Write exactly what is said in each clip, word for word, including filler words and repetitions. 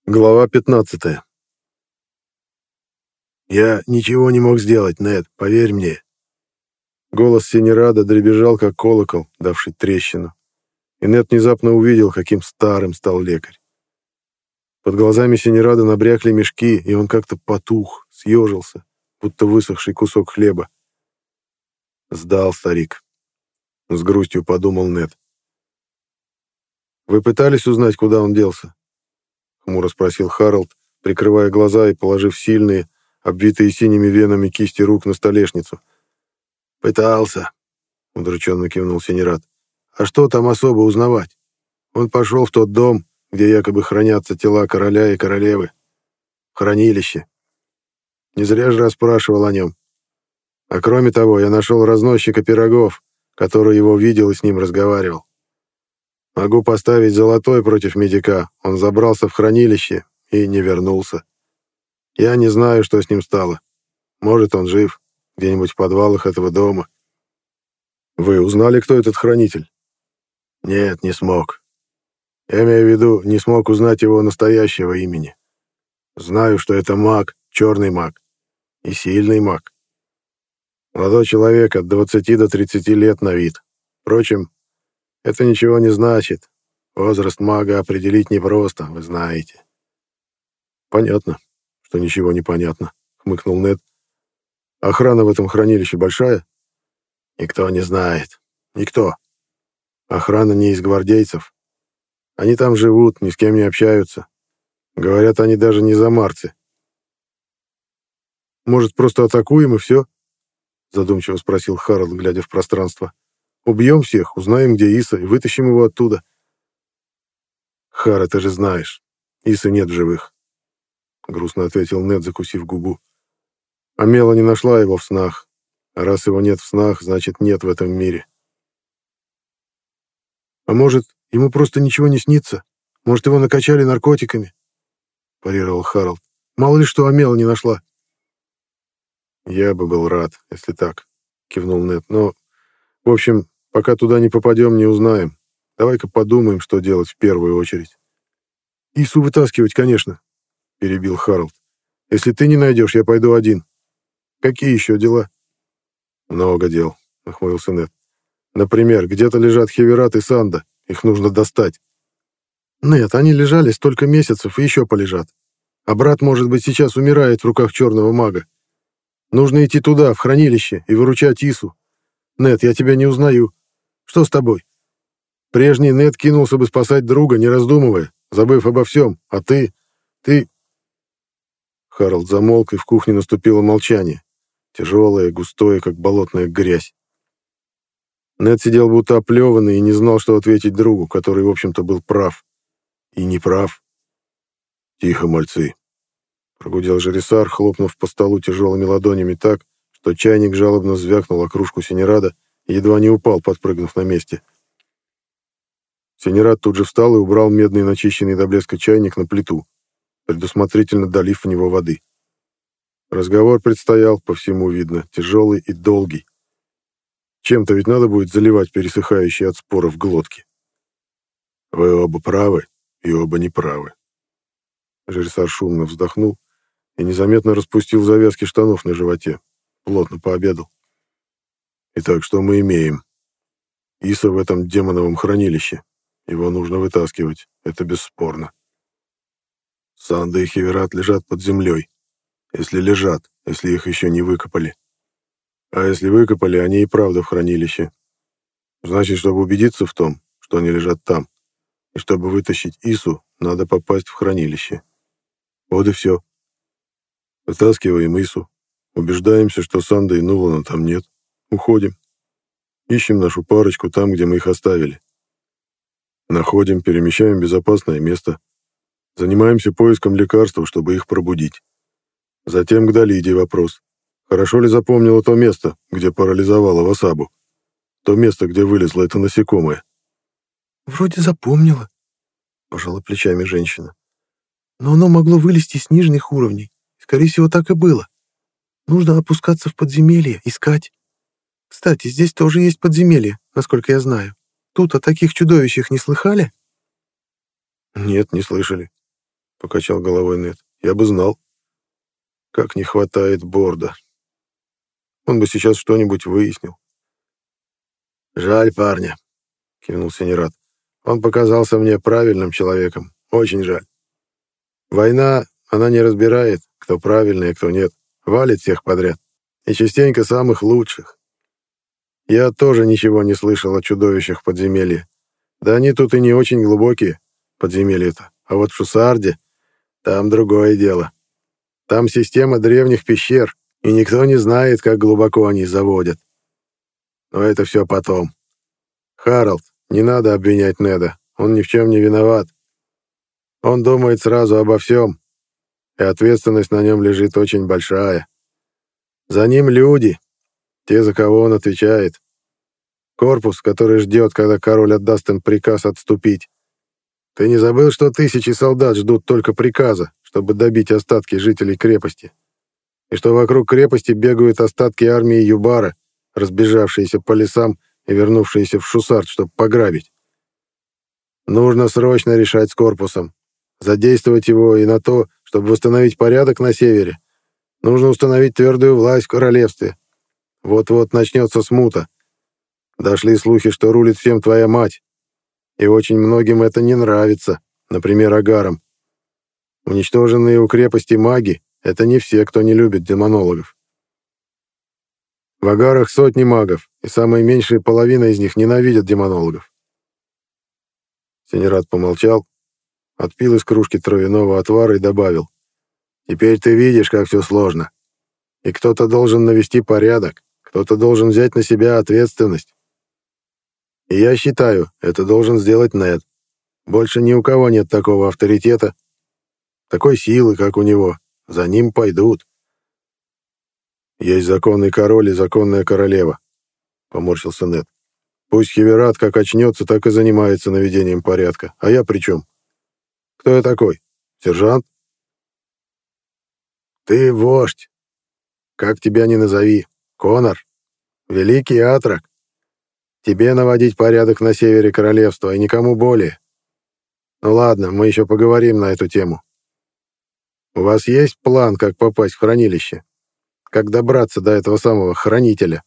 Глава пятнадцатая. «Я ничего не мог сделать, Нед, поверь мне». Голос Синерада дребезжал, как колокол, давший трещину. И Нед внезапно увидел, каким старым стал лекарь. Под глазами Синерада набрякли мешки, и он как-то потух, съежился, будто высохший кусок хлеба. «Сдал старик», — с грустью подумал Нед. «Вы пытались узнать, куда он делся?» — хмуро спросил Харалд, прикрывая глаза и положив сильные, обвитые синими венами кисти рук на столешницу. «Пытался», — удрученно кивнул Синерад. «А что там особо узнавать? Он пошел в тот дом, где якобы хранятся тела короля и королевы. В хранилище. Не зря же расспрашивал о нем. А кроме того, я нашел разносчика пирогов, который его видел и с ним разговаривал. Могу поставить золотой против медика. Он забрался в хранилище и не вернулся. Я не знаю, что с ним стало. Может, он жив, где-нибудь в подвалах этого дома». «Вы узнали, кто этот хранитель?» «Нет, не смог. Я имею в виду, не смог узнать его настоящего имени. Знаю, что это маг, черный маг. И сильный маг. Молодой человек от двадцати до тридцати лет на вид. Впрочем, это ничего не значит. Возраст мага определить непросто, вы знаете». «Понятно, что ничего не понятно», — хмыкнул Нед. «Охрана в этом хранилище большая?» «Никто не знает. Никто. Охрана не из гвардейцев. Они там живут, ни с кем не общаются. Говорят, они даже не замарцы». «Может, просто атакуем и все?» — задумчиво спросил Харалд, глядя в пространство. «Убьем всех, узнаем, где Иса, и вытащим его оттуда». «Хара, ты же знаешь, Исы нет в живых», — грустно ответил Нед, закусив губу. «А Мела не нашла его в снах. А раз его нет в снах, значит, нет в этом мире». «А может, ему просто ничего не снится? Может, его накачали наркотиками?» — парировал Харалд. «Мало ли что Амела не нашла». «Я бы был рад, если так», — кивнул Нед. «Но, в общем, пока туда не попадем, не узнаем. Давай-ка подумаем, что делать в первую очередь». «Ису вытаскивать, конечно», — перебил Харалд. «Если ты не найдешь, я пойду один. Какие еще дела?» «Много дел», — нахмурился Нед. «Например, где-то лежат Хеверат и Санда. Их нужно достать». «Нет, они лежали столько месяцев и еще полежат. А брат, может быть, сейчас умирает в руках черного мага. Нужно идти туда, в хранилище, и выручать Ису. Нед, я тебя не узнаю. Что с тобой? Прежний Нед кинулся бы спасать друга, не раздумывая, забыв обо всем. А ты... ты...» Харалд замолк, и в кухне наступило молчание. Тяжелое, густое, как болотная грязь. Нед сидел будто оплеванный и не знал, что ответить другу, который, в общем-то, был прав. И не прав. «Тихо, мальцы», — прогудел Жерисар, хлопнув по столу тяжелыми ладонями так, что чайник жалобно звякнул о кружку Синерада и едва не упал, подпрыгнув на месте. Синерад тут же встал и убрал медный начищенный до блеска чайник на плиту, предусмотрительно долив в него воды. Разговор предстоял, по всему видно, тяжелый и долгий. Чем-то ведь надо будет заливать пересыхающие от споров глотки. «Вы оба правы, и оба неправы». Жерсар шумно вздохнул и незаметно распустил завязки штанов на животе. Плотно пообедал. «Итак, что мы имеем? Иса в этом демоновом хранилище. Его нужно вытаскивать, это бесспорно. Санда и Хеверат лежат под землей. Если лежат, если их еще не выкопали. А если выкопали, они и правда в хранилище. Значит, чтобы убедиться в том, что они лежат там, и чтобы вытащить Ису, надо попасть в хранилище. Вот и все. Вытаскиваем Ису, убеждаемся, что Санда и Нулана там нет, уходим. Ищем нашу парочку там, где мы их оставили. Находим, перемещаем в безопасное место. Занимаемся поиском лекарства, чтобы их пробудить. Затем к Далиде вопрос. Хорошо ли запомнила то место, где парализовала Васабу? То место, где вылезло это насекомое? «Вроде запомнила», — пожала плечами женщина. «Но оно могло вылезти с нижних уровней. Скорее всего, так и было. Нужно опускаться в подземелье, искать. Кстати, здесь тоже есть подземелье, насколько я знаю. Тут о таких чудовищах не слыхали?» «Нет, не слышали», — покачал головой Нед. «Я бы знал. Как не хватает Борда. Он бы сейчас что-нибудь выяснил». «Жаль парня», — кивнул Синерад. «Он показался мне правильным человеком. Очень жаль. Война, она не разбирает, кто правильный, а кто нет. Валит всех подряд. И частенько самых лучших. Я тоже ничего не слышал о чудовищах подземелья. Да они тут и не очень глубокие, подземелья-то. А вот в Шусарде там другое дело. Там система древних пещер, и никто не знает, как глубоко они заводят. Но это все потом. Харалд, не надо обвинять Неда. Он ни в чем не виноват. Он думает сразу обо всем, и ответственность на нем лежит очень большая. За ним люди, те, за кого он отвечает. Корпус, который ждет, когда король отдаст им приказ отступить. Ты не забыл, что тысячи солдат ждут только приказа, чтобы добить остатки жителей крепости? И что вокруг крепости бегают остатки армии Юбара, разбежавшиеся по лесам и вернувшиеся в Шусард, чтобы пограбить? Нужно срочно решать с корпусом. Задействовать его и на то, чтобы восстановить порядок на севере. Нужно установить твердую власть в королевстве. Вот-вот начнется смута. Дошли слухи, что рулит всем твоя мать. И очень многим это не нравится, например, агарам. Уничтоженные у крепости маги — это не все, кто не любит демонологов. В агарах сотни магов, и самая меньшая половина из них ненавидят демонологов. Синерад помолчал, отпил из кружки травяного отвара и добавил: «Теперь ты видишь, как все сложно. И кто-то должен навести порядок, кто-то должен взять на себя ответственность. И я считаю, это должен сделать Нед. Больше ни у кого нет такого авторитета, такой силы, как у него. За ним пойдут». «Есть законный король и законная королева», — поморщился Нед. «Пусть Хеверат как очнется, так и занимается наведением порядка. А я при чем? Кто я такой? Сержант?» «Ты вождь. Как тебя ни назови. Конор. Великий Атрак. Тебе наводить порядок на севере королевства и никому более. Ну ладно, мы еще поговорим на эту тему. У вас есть план, как попасть в хранилище? Как добраться до этого самого хранителя?»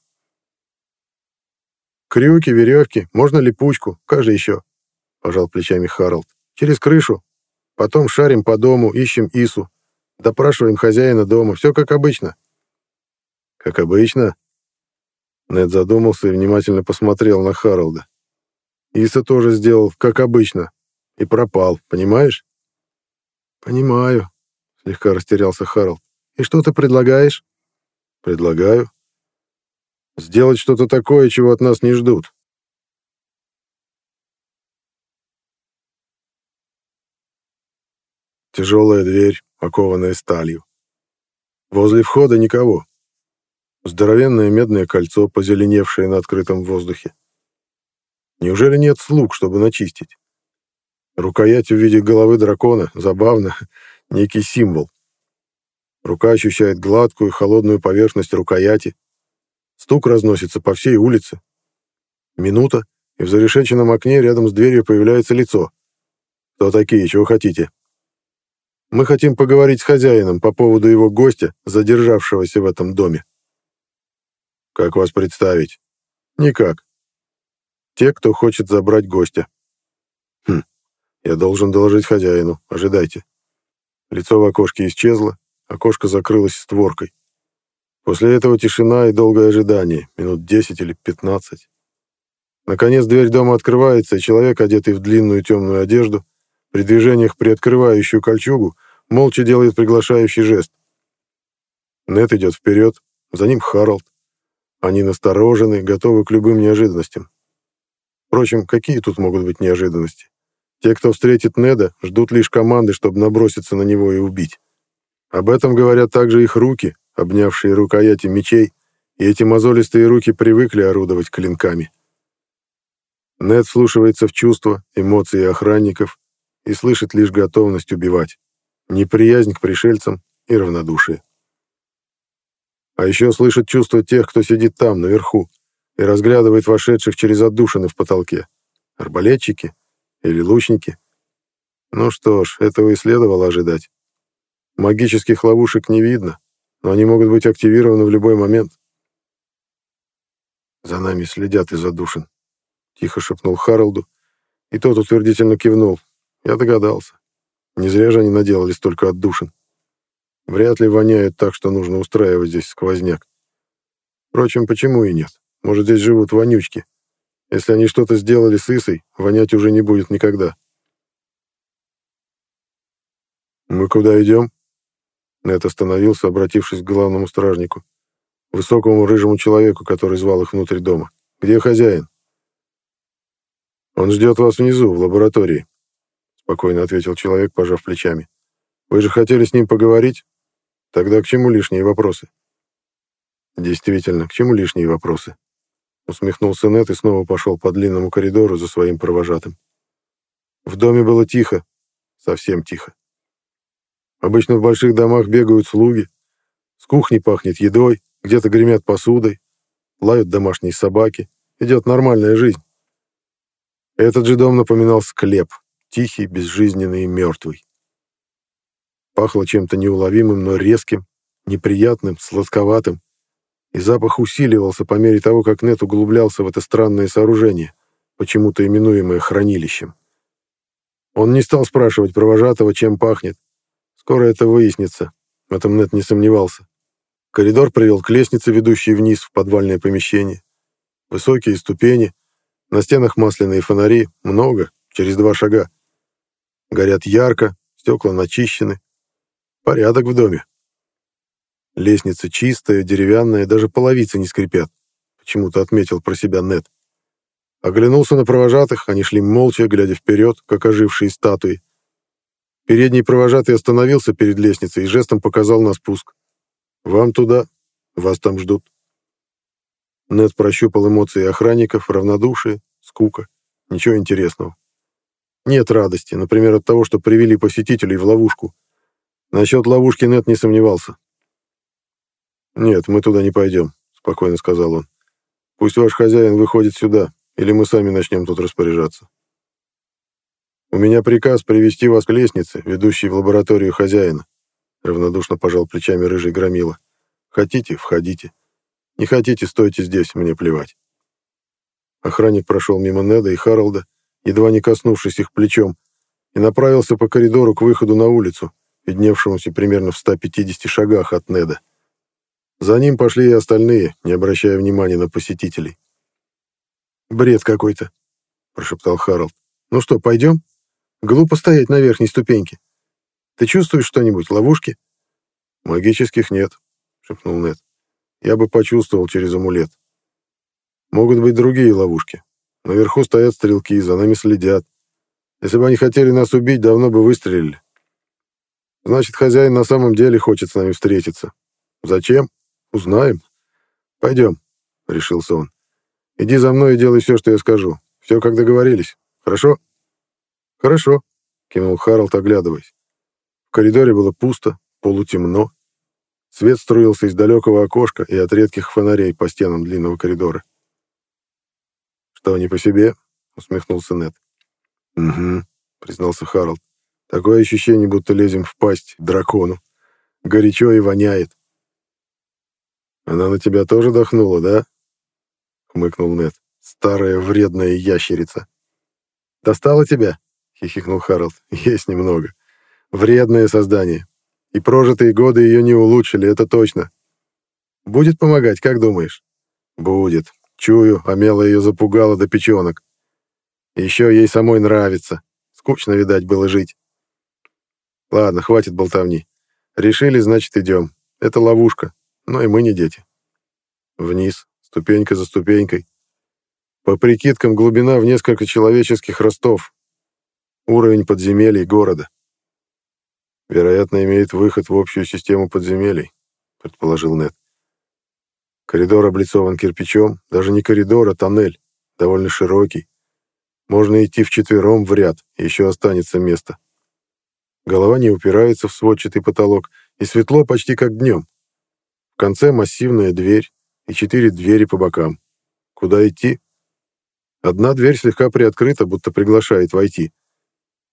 «Крюки, веревки, можно липучку, как же еще?» — пожал плечами Харалд. «Через крышу. Потом шарим по дому, ищем Ису. Допрашиваем хозяина дома. Все как обычно». «Как обычно?» Нед задумался и внимательно посмотрел на Харалда. «Иса тоже сделал, как обычно, и пропал, понимаешь?» «Понимаю», — слегка растерялся Харалд. «И что ты предлагаешь?» «Предлагаю сделать что-то такое, чего от нас не ждут». Тяжелая дверь, окованная сталью. Возле входа никого. Здоровенное медное кольцо, позеленевшее на открытом воздухе. Неужели нет слуг, чтобы начистить? Рукоять в виде головы дракона, забавно, некий символ. Рука ощущает гладкую, холодную поверхность рукояти. Стук разносится по всей улице. Минута, и в зарешеченном окне рядом с дверью появляется лицо. «Кто такие? Чего хотите?» «Мы хотим поговорить с хозяином по поводу его гостя, задержавшегося в этом доме». «Как вас представить?» «Никак. Те, кто хочет забрать гостя». «Хм, я должен доложить хозяину. Ожидайте». Лицо в окошке исчезло, окошко закрылось створкой. После этого тишина и долгое ожидание, минут десять или пятнадцать. Наконец дверь дома открывается, и человек, одетый в длинную темную одежду, при движениях приоткрывающую кольчугу, молча делает приглашающий жест. Нед идет вперед, за ним Харалд. Они насторожены, готовы к любым неожиданностям. Впрочем, какие тут могут быть неожиданности? Те, кто встретит Неда, ждут лишь команды, чтобы наброситься на него и убить. Об этом говорят также их руки, обнявшие рукояти мечей, и эти мозолистые руки привыкли орудовать клинками. Нед вслушивается в чувства, эмоции охранников и слышит лишь готовность убивать, неприязнь к пришельцам и равнодушие. А еще слышит чувства тех, кто сидит там, наверху, и разглядывает вошедших через отдушины в потолке. Арбалетчики или лучники. Ну что ж, этого и следовало ожидать. Магических ловушек не видно, но они могут быть активированы в любой момент. «За нами следят из отдушин», — тихо шепнул Харалду, и тот утвердительно кивнул. Я догадался. Не зря же они наделали столько отдушин. Вряд ли воняют так, что нужно устраивать здесь сквозняк. Впрочем, почему и нет? Может, здесь живут вонючки. Если они что-то сделали с Исой, вонять уже не будет никогда. «Мы куда идем?» Нед остановился, обратившись к главному стражнику, высокому рыжему человеку, который звал их внутрь дома. «Где хозяин?» «Он ждет вас внизу, в лаборатории», — спокойно ответил человек, пожав плечами. «Вы же хотели с ним поговорить? Тогда к чему лишние вопросы?» «Действительно, к чему лишние вопросы?» Усмехнулся Нед и снова пошел по длинному коридору за своим провожатым. В доме было тихо, совсем тихо. Обычно в больших домах бегают слуги, с кухни пахнет едой, где-то гремят посудой, лают домашние собаки, идет нормальная жизнь. Этот же дом напоминал склеп, тихий, безжизненный и мертвый. Пахло чем-то неуловимым, но резким, неприятным, сладковатым, и запах усиливался по мере того, как Нед углублялся в это странное сооружение, почему-то именуемое хранилищем. Он не стал спрашивать провожатого, чем пахнет. Скоро это выяснится, в этом Нед не сомневался. Коридор привел к лестнице, ведущей вниз в подвальное помещение. Высокие ступени, на стенах масляные фонари, много, через два шага. Горят ярко, стекла начищены. Порядок в доме. Лестница чистая, деревянная, даже половицы не скрипят, почему-то отметил про себя Нед. Оглянулся на провожатых, они шли молча, глядя вперед, как ожившие статуи. Передний провожатый остановился перед лестницей и жестом показал на спуск. «Вам туда, вас там ждут». Нед прощупал эмоции охранников, равнодушие, скука, ничего интересного. Нет радости, например, от того, что привели посетителей в ловушку. Насчет ловушки Нед не сомневался. «Нет, мы туда не пойдем», — спокойно сказал он. «Пусть ваш хозяин выходит сюда, или мы сами начнем тут распоряжаться. У меня приказ привести вас к лестнице, ведущей в лабораторию хозяина», — равнодушно пожал плечами рыжий громила. «Хотите — входите. Не хотите — стойте здесь, мне плевать». Охранник прошел мимо Неда и Харалда, едва не коснувшись их плечом, и направился по коридору к выходу на улицу, видневшемуся примерно в ста пятидесяти шагах от Неда. За ним пошли и остальные, не обращая внимания на посетителей. «Бред какой-то», — прошептал Харалд. «Ну что, пойдем? Глупо стоять на верхней ступеньке. Ты чувствуешь что-нибудь, ловушки?» «Магических нет», — шепнул Нед. «Я бы почувствовал через амулет. Могут быть другие ловушки. Наверху стоят стрелки, за нами следят. Если бы они хотели нас убить, давно бы выстрелили. Значит, хозяин на самом деле хочет с нами встретиться. Зачем? Узнаем. Пойдем», — решился он. «Иди за мной и делай все, что я скажу. Все, как договорились. Хорошо?» «Хорошо», — кивнул Харалд, оглядываясь. В коридоре было пусто, полутемно. Свет струился из далекого окошка и от редких фонарей по стенам длинного коридора. «Что, не по себе?» — усмехнулся Нед. «Угу», — признался Харалд. «Такое ощущение, будто лезем в пасть дракону. Горячо и воняет». «Она на тебя тоже дохнула, да?» — хмыкнул Нед. «Старая вредная ящерица». «Достала тебя?» — хихикнул Харалд. «Есть немного. Вредное создание. И прожитые годы ее не улучшили, это точно. Будет помогать, как думаешь?» «Будет. Чую, Амела ее запугала до печенок. Еще ей самой нравится. Скучно, видать, было жить. Ладно, хватит болтовни. Решили, значит, идем. Это ловушка. Но и мы не дети. Вниз, ступенька за ступенькой. По прикидкам, глубина в несколько человеческих ростов. Уровень подземелий города. Вероятно, имеет выход в общую систему подземелий, предположил Нед. Коридор облицован кирпичом, даже не коридор, а тоннель, довольно широкий. Можно идти вчетвером в ряд, и еще останется место. Голова не упирается в сводчатый потолок, и светло почти как днем. В конце массивная дверь и четыре двери по бокам. Куда идти? Одна дверь слегка приоткрыта, будто приглашает войти.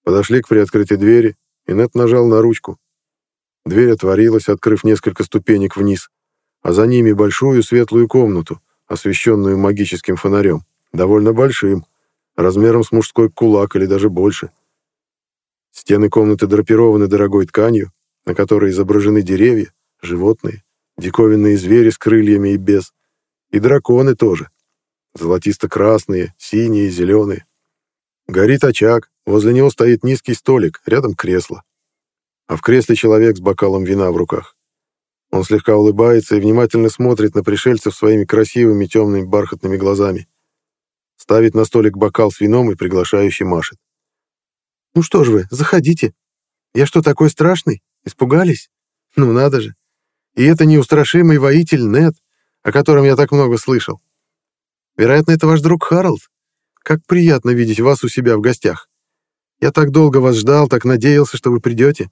Подошли к приоткрытой двери, и Нед нажал на ручку. Дверь отворилась, открыв несколько ступенек вниз, а за ними большую светлую комнату, освещенную магическим фонарем, довольно большим, размером с мужской кулак или даже больше. Стены комнаты драпированы дорогой тканью, на которой изображены деревья, животные, диковинные звери с крыльями и без, и драконы тоже, золотисто-красные, синие, зеленые. Горит очаг, возле него стоит низкий столик, рядом кресло. А в кресле человек с бокалом вина в руках. Он слегка улыбается и внимательно смотрит на пришельцев своими красивыми темными бархатными глазами. Ставит на столик бокал с вином и приглашающе машет. «Ну что ж вы, заходите. Я что, такой страшный? Испугались? Ну надо же. И это неустрашимый воитель Нед, о котором я так много слышал. Вероятно, это ваш друг Харалд. Как приятно видеть вас у себя в гостях. Я так долго вас ждал, так надеялся, что вы придете».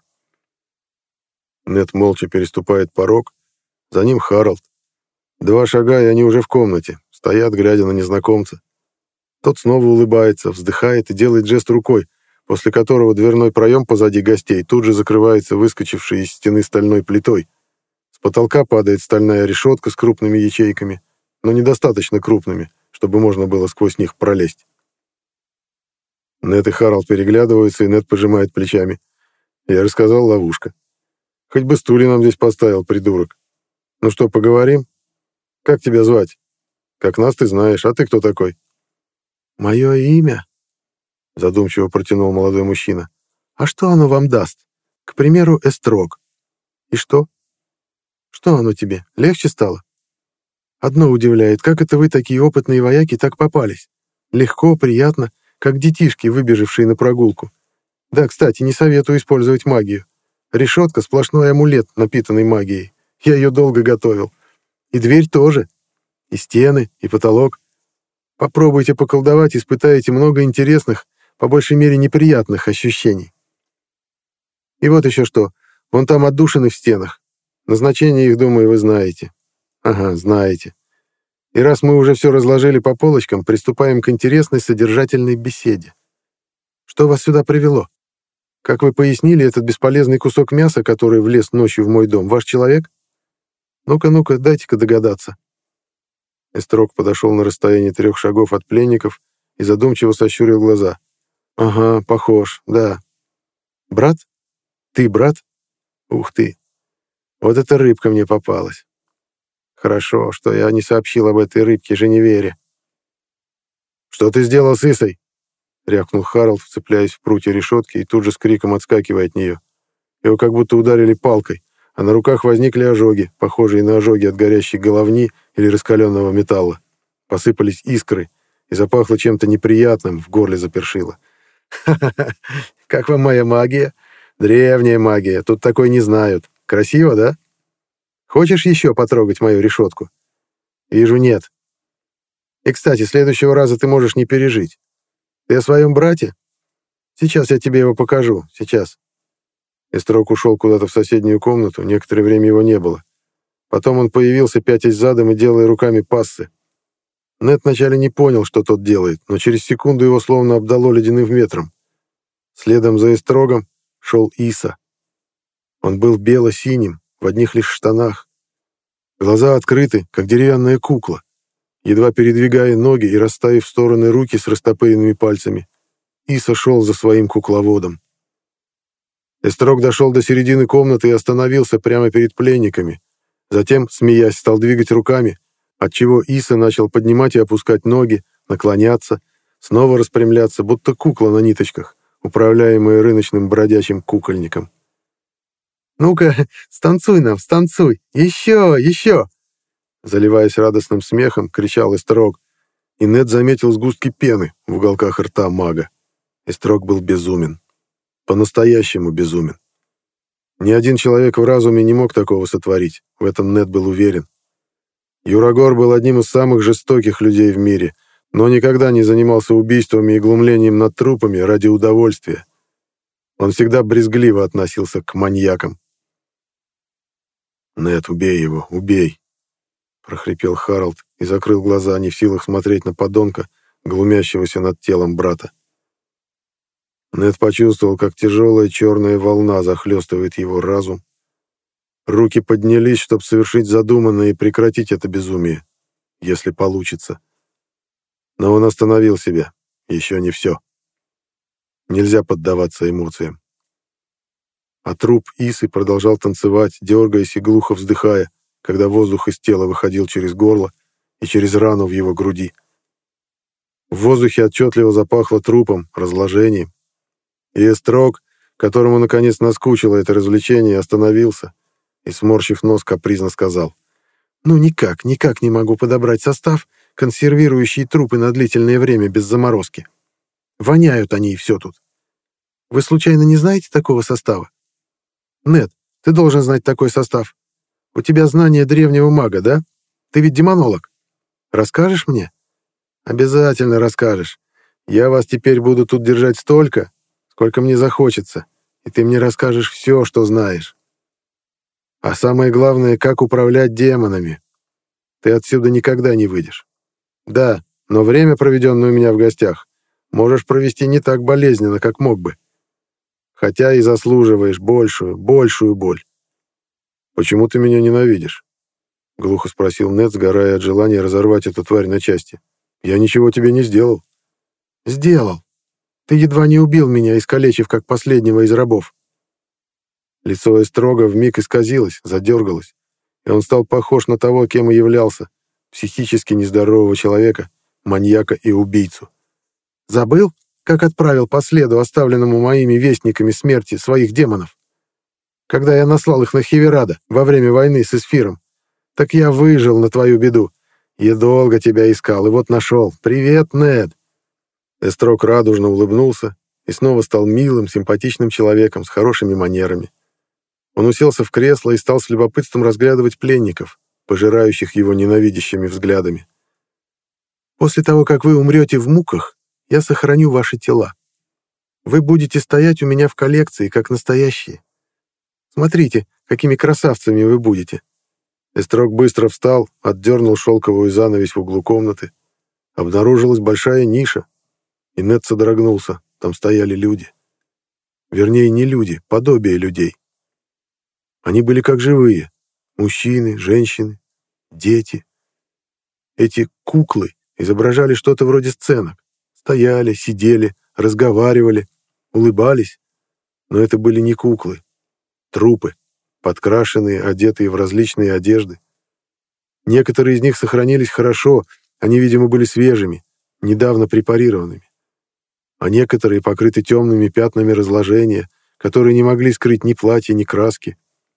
Нед молча переступает порог. За ним Харалд. Два шага, и они уже в комнате, стоят, глядя на незнакомца. Тот снова улыбается, вздыхает и делает жест рукой, после которого дверной проем позади гостей тут же закрывается выскочившей из стены стальной плитой. С потолка падает стальная решетка с крупными ячейками, но недостаточно крупными, чтобы можно было сквозь них пролезть. Нед и Харалд переглядываются, и Нед пожимает плечами. Я рассказал, ловушка. Хоть бы стулья нам здесь поставил, придурок. Ну что, поговорим? Как тебя звать? Как нас ты знаешь, а ты кто такой? «Мое имя?» — задумчиво протянул молодой мужчина. «А что оно вам даст? К примеру, Эстрог. И что? Что оно тебе? Легче стало? Одно удивляет, как это вы, такие опытные вояки, так попались? Легко, приятно, как детишки, выбежавшие на прогулку. Да, кстати, не советую использовать магию. Решетка — сплошной амулет, напитанный магией. Я ее долго готовил. И дверь тоже. И стены, и потолок. Попробуйте поколдовать, испытаете много интересных, по большей мере неприятных ощущений. И вот еще что. Вон там отдушины в стенах. Назначение их, думаю, вы знаете. Ага, знаете. И раз мы уже все разложили по полочкам, приступаем к интересной содержательной беседе. Что вас сюда привело? Как вы пояснили, этот бесполезный кусок мяса, который влез ночью в мой дом, ваш человек? Ну-ка, ну-ка, дайте-ка догадаться». Эстрог подошел на расстояние трех шагов от пленников и задумчиво сощурил глаза. «Ага, похож, да. Брат? Ты брат? Ух ты! Вот эта рыбка мне попалась. Хорошо, что я не сообщил об этой рыбке Женевере». «Что ты сделал с Исой?» — рявкнул Харалд, вцепляясь в прутья решетки и тут же с криком отскакивая от нее. Его как будто ударили палкой, а на руках возникли ожоги, похожие на ожоги от горящей головни или раскаленного металла. Посыпались искры, и запахло чем-то неприятным, в горле запершило. «Ха-ха-ха! Как вам моя магия? Древняя магия, тут такой не знают. Красиво, да? Хочешь еще потрогать мою решетку? Вижу, нет. И, кстати, следующего раза ты можешь не пережить. Ты о своем брате? Сейчас я тебе его покажу, сейчас». Эстрог ушел куда-то в соседнюю комнату, некоторое время его не было. Потом он появился, пятясь задом и делая руками пассы. Нед вначале не понял, что тот делает, но через секунду его словно обдало ледяным ветром. Следом за Эстрогом шел Иса. Он был бело-синим, в одних лишь штанах. Глаза открыты, как деревянная кукла. Едва передвигая ноги и расставив в стороны руки с растопыренными пальцами, Иса шел за своим кукловодом. Эстрог дошел до середины комнаты и остановился прямо перед пленниками. Затем, смеясь, стал двигать руками, отчего Иса начал поднимать и опускать ноги, наклоняться, снова распрямляться, будто кукла на ниточках, управляемая рыночным бродячим кукольником. «Ну-ка, станцуй нам, станцуй! Еще, еще!» Заливаясь радостным смехом, кричал Эстрог, и Нед заметил сгустки пены в уголках рта мага. Эстрог был безумен. По-настоящему безумен. Ни один человек в разуме не мог такого сотворить, в этом Нед был уверен. Юрагор был одним из самых жестоких людей в мире, но никогда не занимался убийствами и глумлением над трупами ради удовольствия. Он всегда брезгливо относился к маньякам. «Нед, убей его, убей!» — прохрипел Харалд и закрыл глаза, не в силах смотреть на подонка, глумящегося над телом брата. Нед почувствовал, как тяжелая черная волна захлестывает его разум. Руки поднялись, чтобы совершить задуманное и прекратить это безумие, если получится. Но он остановил себя. Еще не все. Нельзя поддаваться эмоциям. А труп Исы продолжал танцевать, дергаясь и глухо вздыхая, когда воздух из тела выходил через горло и через рану в его груди. В воздухе отчетливо запахло трупом, разложением. И Эстрог, которому наконец наскучило это развлечение, остановился и, сморщив нос, капризно сказал: «Ну никак, никак не могу подобрать состав, консервирующий трупы на длительное время без заморозки. Воняют они и все тут. Вы случайно не знаете такого состава? Нед, ты должен знать такой состав. У тебя знание древнего мага, да? Ты ведь демонолог. Расскажешь мне?» «Обязательно расскажешь. Я вас теперь буду тут держать столько, сколько мне захочется, и ты мне расскажешь все, что знаешь. А самое главное, как управлять демонами. Ты отсюда никогда не выйдешь. Да, но время, проведенное у меня в гостях, можешь провести не так болезненно, как мог бы. Хотя и заслуживаешь большую, большую боль». «Почему ты меня ненавидишь?» — глухо спросил Нед, сгорая от желания разорвать эту тварь на части. «Я ничего тебе не сделал». «Сделал. Ты едва не убил меня, искалечив как последнего из рабов». Лицо Эстрога вмиг исказилось, задергалось, и он стал похож на того, кем и являлся, психически нездорового человека, маньяка и убийцу. «Забыл, как отправил по следу, оставленному моими вестниками смерти, своих демонов? Когда я наслал их на Хеверада во время войны с Эсфиром, так я выжил на твою беду. Я долго тебя искал, и вот нашел. Привет, Нед!» Эстрог радужно улыбнулся и снова стал милым, симпатичным человеком с хорошими манерами. Он уселся в кресло и стал с любопытством разглядывать пленников, пожирающих его ненавидящими взглядами. «После того, как вы умрете в муках, я сохраню ваши тела. Вы будете стоять у меня в коллекции, как настоящие. Смотрите, какими красавцами вы будете». Эстрог быстро встал, отдернул шелковую занавесь в углу комнаты. Обнаружилась большая ниша, и Нед содрогнулся. Там стояли люди. Вернее, не люди, подобие людей. Они были как живые. Мужчины, женщины, дети. Эти куклы изображали что-то вроде сценок. Стояли, сидели, разговаривали, улыбались. Но это были не куклы. Трупы, подкрашенные, одетые в различные одежды. Некоторые из них сохранились хорошо, они, видимо, были свежими, недавно препарированными. А некоторые покрыты темными пятнами разложения, которые не могли скрыть ни платья, ни краски.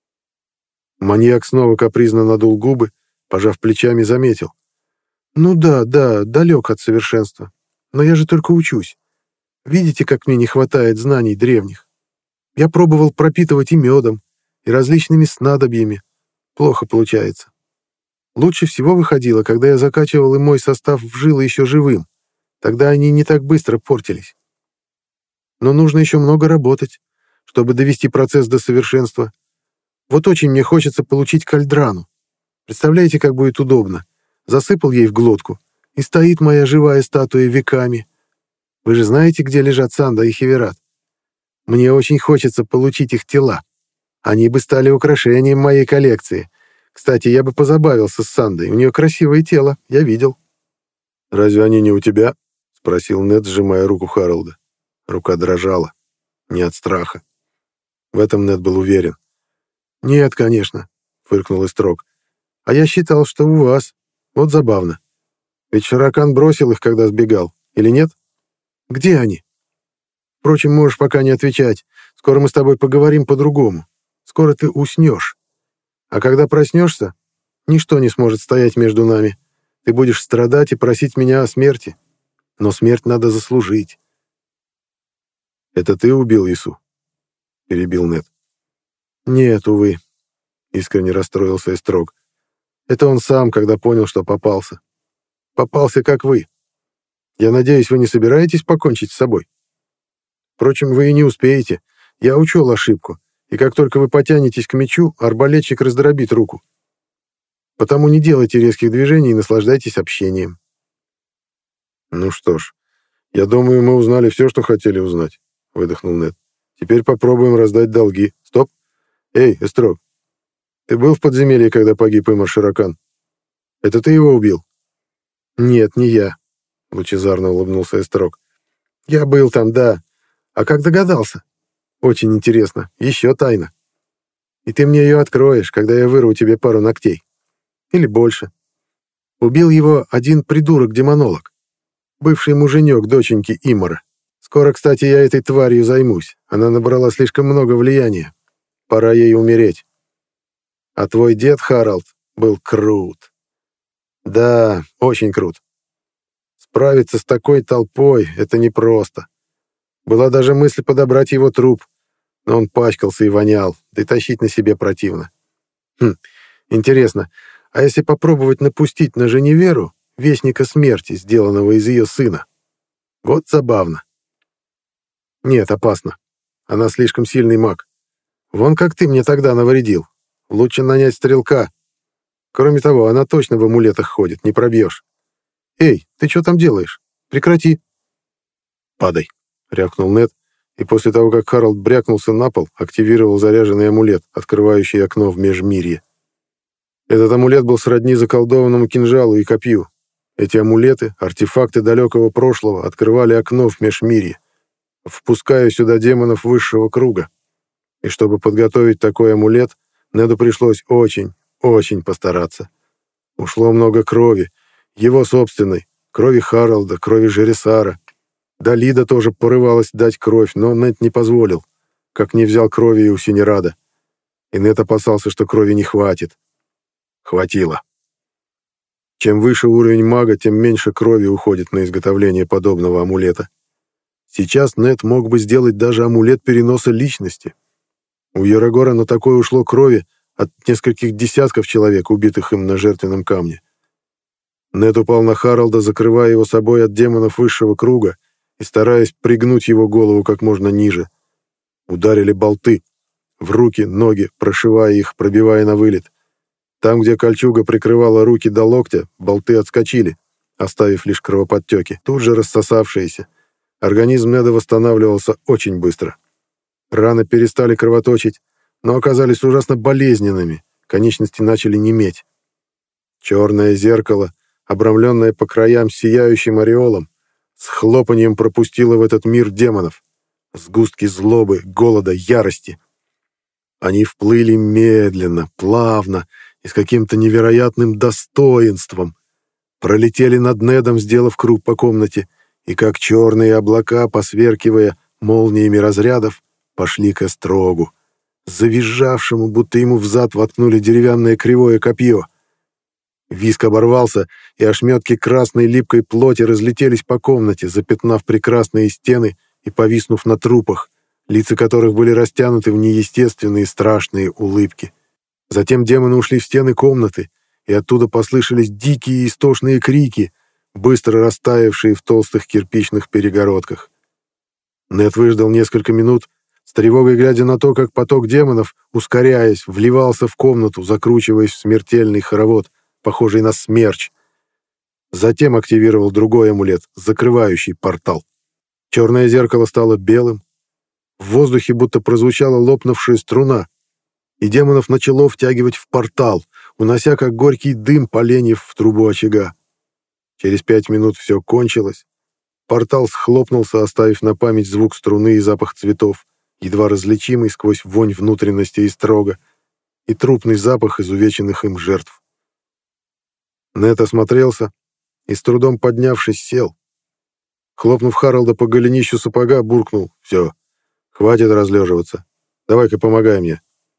Маньяк снова капризно надул губы, пожав плечами, заметил: «Ну да, да, далек от совершенства. Но я же только учусь. Видите, как мне не хватает знаний древних? Я пробовал пропитывать и медом, и различными снадобьями. Плохо получается. Лучше всего выходило, когда я закачивал им мой состав в жилы еще живым. Тогда они не так быстро портились. Но нужно еще много работать, чтобы довести процесс до совершенства. Вот очень мне хочется получить кальдрану. Представляете, как будет удобно? Засыпал ей в глотку, и стоит моя живая статуя веками. Вы же знаете, где лежат Санда и Хеверат? Мне очень хочется получить их тела. Они бы стали украшением моей коллекции. Кстати, я бы позабавился с Сандой. У нее красивое тело, я видел». «Разве они не у тебя?» — спросил Нед, сжимая руку Харалда. Рука дрожала. Не от страха. В этом Нед был уверен. «Нет, конечно», — фыркнул Эстрог. «А я считал, что у вас. Вот забавно. Ведь Шаракан бросил их, когда сбегал, или нет? Где они? Впрочем, можешь пока не отвечать. Скоро мы с тобой поговорим по-другому. Скоро ты уснешь. А когда проснешься, ничто не сможет стоять между нами. Ты будешь страдать и просить меня о смерти. Но смерть надо заслужить». «Это ты убил Ису?» — перебил Нед. «Нет, увы», — искренне расстроился Эстрог. «Это он сам, когда понял, что попался. Попался, как вы. Я надеюсь, вы не собираетесь покончить с собой? Впрочем, вы и не успеете. Я учел ошибку, и как только вы потянетесь к мечу, арбалетчик раздробит руку. Потому не делайте резких движений и наслаждайтесь общением». «Ну что ж, я думаю, мы узнали все, что хотели узнать. — выдохнул Нед. «Теперь попробуем раздать долги. Стоп! Эй, Эстрог, ты был в подземелье, когда погиб Имар Широкан? Это ты его убил?» «Нет, не я», — лучезарно улыбнулся Эстрог. «Я был там, да. А как догадался? Очень интересно. Еще тайна. И ты мне ее откроешь, когда я вырву тебе пару ногтей. Или больше. Убил его один придурок-демонолог. Бывший муженек доченьки Имара. Скоро, кстати, я этой тварью займусь. Она набрала слишком много влияния. Пора ей умереть. А твой дед, Харалд, был крут. Да, очень крут. Справиться с такой толпой — это непросто. Была даже мысль подобрать его труп, но он пачкался и вонял, да и тащить на себе противно. Хм, интересно, а если попробовать напустить на Женеверу вестника смерти, сделанного из ее сына? Вот забавно. Нет, опасно. Она слишком сильный маг. Вон как ты мне тогда навредил. Лучше нанять стрелка. Кроме того, она точно в амулетах ходит, не пробьешь. Эй, ты что там делаешь? Прекрати. Падай, рявкнул Нед, и после того, как Харалд брякнулся на пол, активировал заряженный амулет, открывающий окно в межмирье. Этот амулет был сродни заколдованному кинжалу и копью. Эти амулеты, артефакты далекого прошлого, открывали окно в межмирье, впуская сюда демонов высшего круга. И чтобы подготовить такой амулет, Неду пришлось очень, очень постараться. Ушло много крови, его собственной, крови Харалда, крови Жересара. Далида тоже порывалась дать кровь, но Нед не позволил, как не взял крови и у Синерада. И Нед опасался, что крови не хватит. Хватило. Чем выше уровень мага, тем меньше крови уходит на изготовление подобного амулета. Сейчас Нед мог бы сделать даже амулет переноса личности. У Ярагора на такое ушло крови от нескольких десятков человек, убитых им на жертвенном камне. Нед упал на Харалда, закрывая его собой от демонов высшего круга и стараясь пригнуть его голову как можно ниже. Ударили болты. В руки, ноги, прошивая их, пробивая на вылет. Там, где кольчуга прикрывала руки до локтя, болты отскочили, оставив лишь кровоподтеки, тут же рассосавшиеся. Организм Неда восстанавливался очень быстро. Раны перестали кровоточить, но оказались ужасно болезненными, конечности начали неметь. Черное зеркало, обрамленное по краям сияющим ореолом, с хлопаньем пропустило в этот мир демонов. Сгустки злобы, голода, ярости. Они вплыли медленно, плавно и с каким-то невероятным достоинством. Пролетели над Недом, сделав круг по комнате, и как черные облака, посверкивая молниями разрядов, пошли к Эстрогу, завизжавшему, будто ему взад воткнули деревянное кривое копье. Визг оборвался, и ошметки красной липкой плоти разлетелись по комнате, запятнав прекрасные стены и повиснув на трупах, лица которых были растянуты в неестественные страшные улыбки. Затем демоны ушли в стены комнаты, и оттуда послышались дикие истошные крики, быстро растаявшие в толстых кирпичных перегородках. Нед выждал несколько минут, с тревогой глядя на то, как поток демонов, ускоряясь, вливался в комнату, закручиваясь в смертельный хоровод, похожий на смерч. Затем активировал другой амулет, закрывающий портал. Черное зеркало стало белым. В воздухе будто прозвучала лопнувшая струна, и демонов начало втягивать в портал, унося как горький дым поленьев в трубу очага. Через пять минут все кончилось. Портал схлопнулся, оставив на память звук струны и запах цветов, едва различимый сквозь вонь внутренности Эстрога и трупный запах изувеченных им жертв. Нед осмотрелся и, с трудом поднявшись, сел. Хлопнув Харалда по голенищу сапога, буркнул: «Все, хватит разлеживаться. Давай-ка помогай мне».